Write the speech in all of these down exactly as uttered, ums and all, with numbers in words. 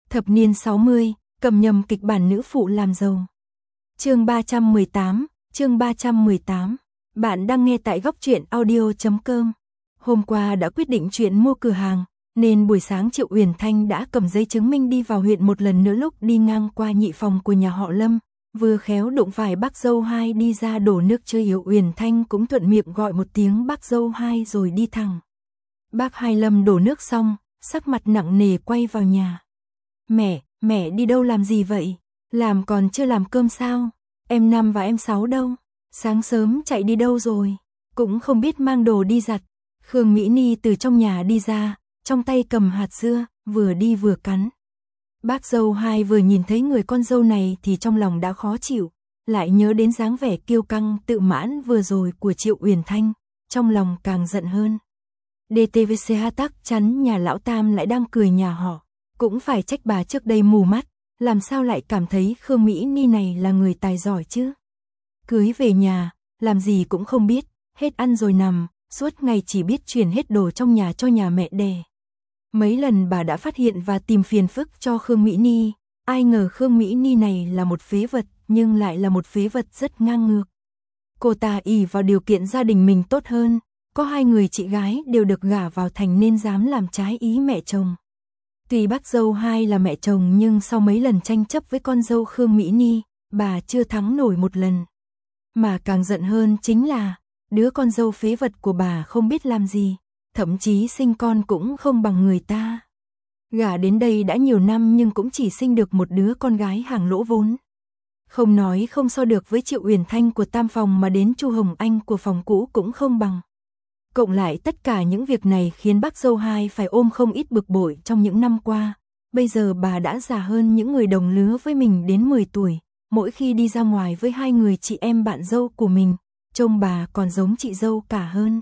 Thập niên sáu mươi, cầm nhầm kịch bản nữ phụ làm giàu. Chương ba trăm mười tám, chương ba trăm mười tám. Bạn đang nghe tại góc truyện audio chấm com. Hôm qua đã quyết định chuyện mua cửa hàng, nên buổi sáng Triệu Uyển Thanh đã cầm giấy chứng minh đi vào huyện một lần nữa. Lúc đi ngang qua nhị phòng của nhà họ Lâm, vừa khéo đụng phải bác dâu hai đi ra đổ nước chơi. Triệu Uyển Thanh cũng thuận miệng gọi một tiếng bác dâu hai rồi đi thẳng. Bác hai Lâm đổ nước xong, sắc mặt nặng nề quay vào nhà. Mẹ, mẹ đi đâu làm gì vậy? Làm còn chưa làm cơm sao? Em Năm và em Sáu đâu? Sáng sớm chạy đi đâu rồi? Cũng không biết mang đồ đi giặt. Khương Mỹ Ni từ trong nhà đi ra, trong tay cầm hạt dưa, vừa đi vừa cắn. Bác dâu hai vừa nhìn thấy người con dâu này thì trong lòng đã khó chịu, lại nhớ đến dáng vẻ kiêu căng tự mãn vừa rồi của Triệu Uyển Thanh, trong lòng càng giận hơn. đê tê vê xê hát tắc chắn nhà lão Tam lại đang cười nhà họ, cũng phải trách bà trước đây mù mắt, làm sao lại cảm thấy Khương Mỹ Ni này là người tài giỏi chứ. Cưới về nhà, làm gì cũng không biết, hết ăn rồi nằm, suốt ngày chỉ biết chuyển hết đồ trong nhà cho nhà mẹ đẻ. Mấy lần bà đã phát hiện và tìm phiền phức cho Khương Mỹ Ni, ai ngờ Khương Mỹ Ni này là một phế vật, nhưng lại là một phế vật rất ngang ngược. Cô ta ỷ vào điều kiện gia đình mình tốt hơn, có hai người chị gái đều được gả vào thành nên dám làm trái ý mẹ chồng. Tuy bác dâu hai là mẹ chồng nhưng sau mấy lần tranh chấp với con dâu Khương Mỹ Ni, bà chưa thắng nổi một lần. Mà càng giận hơn chính là, đứa con dâu phế vật của bà không biết làm gì, thậm chí sinh con cũng không bằng người ta. Gả đến đây đã nhiều năm nhưng cũng chỉ sinh được một đứa con gái hàng lỗ vốn. Không nói không so được với Triệu Uyển Thanh của tam phòng mà đến Chu Hồng Anh của phòng cũ cũng không bằng. Cộng lại tất cả những việc này khiến bác dâu hai phải ôm không ít bực bội trong những năm qua. Bây giờ bà đã già hơn những người đồng lứa với mình đến mười tuổi, mỗi khi đi ra ngoài với hai người chị em bạn dâu của mình, trông bà còn giống chị dâu cả hơn.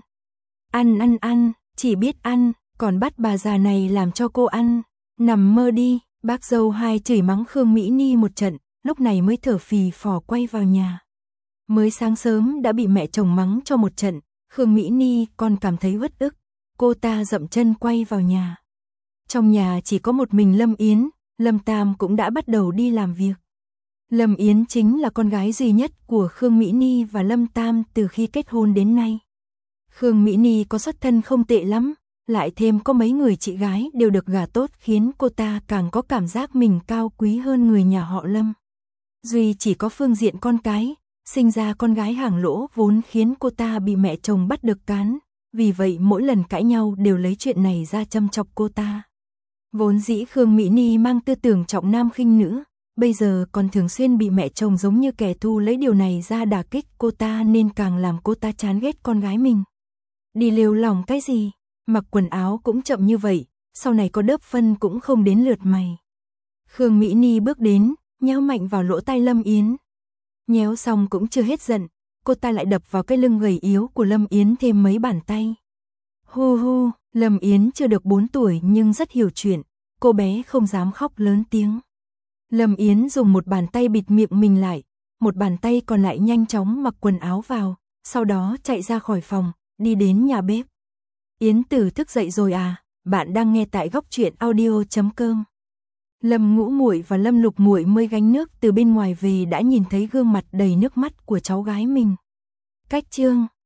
Ăn ăn ăn, chỉ biết ăn, còn bắt bà già này làm cho cô ăn, nằm mơ đi. Bác dâu hai chửi mắng Khương Mỹ Ni một trận, lúc này mới thở phì phò quay vào nhà. Mới sáng sớm đã bị mẹ chồng mắng cho một trận, Khương Mỹ Ni còn cảm thấy uất ức, cô ta dậm chân quay vào nhà. Trong nhà chỉ có một mình Lâm Yến, Lâm Tam cũng đã bắt đầu đi làm việc. Lâm Yến chính là con gái duy nhất của Khương Mỹ Ni và Lâm Tam từ khi kết hôn đến nay. Khương Mỹ Ni có xuất thân không tệ lắm, lại thêm có mấy người chị gái đều được gả tốt khiến cô ta càng có cảm giác mình cao quý hơn người nhà họ Lâm. Duy chỉ có phương diện con cái, sinh ra con gái hàng lỗ vốn khiến cô ta bị mẹ chồng bắt được cán, vì vậy mỗi lần cãi nhau đều lấy chuyện này ra châm chọc cô ta. Vốn dĩ Khương Mỹ Ni mang tư tưởng trọng nam khinh nữ, bây giờ còn thường xuyên bị mẹ chồng giống như kẻ thù lấy điều này ra đả kích cô ta nên càng làm cô ta chán ghét con gái mình. Đi lêu lỏng cái gì, mặc quần áo cũng chậm như vậy, sau này có đớp phân cũng không đến lượt mày. Khương Mỹ Ni bước đến, nhéo mạnh vào lỗ tai Lâm Yến. Nhéo xong cũng chưa hết giận, cô ta lại đập vào cái lưng gầy yếu của Lâm Yến thêm mấy bàn tay. Hu hu, Lâm Yến chưa được bốn tuổi nhưng rất hiểu chuyện, cô bé không dám khóc lớn tiếng. Lâm Yến dùng một bàn tay bịt miệng mình lại, một bàn tay còn lại nhanh chóng mặc quần áo vào, sau đó chạy ra khỏi phòng, đi đến nhà bếp. Yến Tử thức dậy rồi à? Bạn đang nghe tại góc truyện audio chấm com. Lâm Ngũ Muội và Lâm Lục Muội mới gánh nước từ bên ngoài về đã nhìn thấy gương mặt đầy nước mắt của cháu gái mình. Cách chương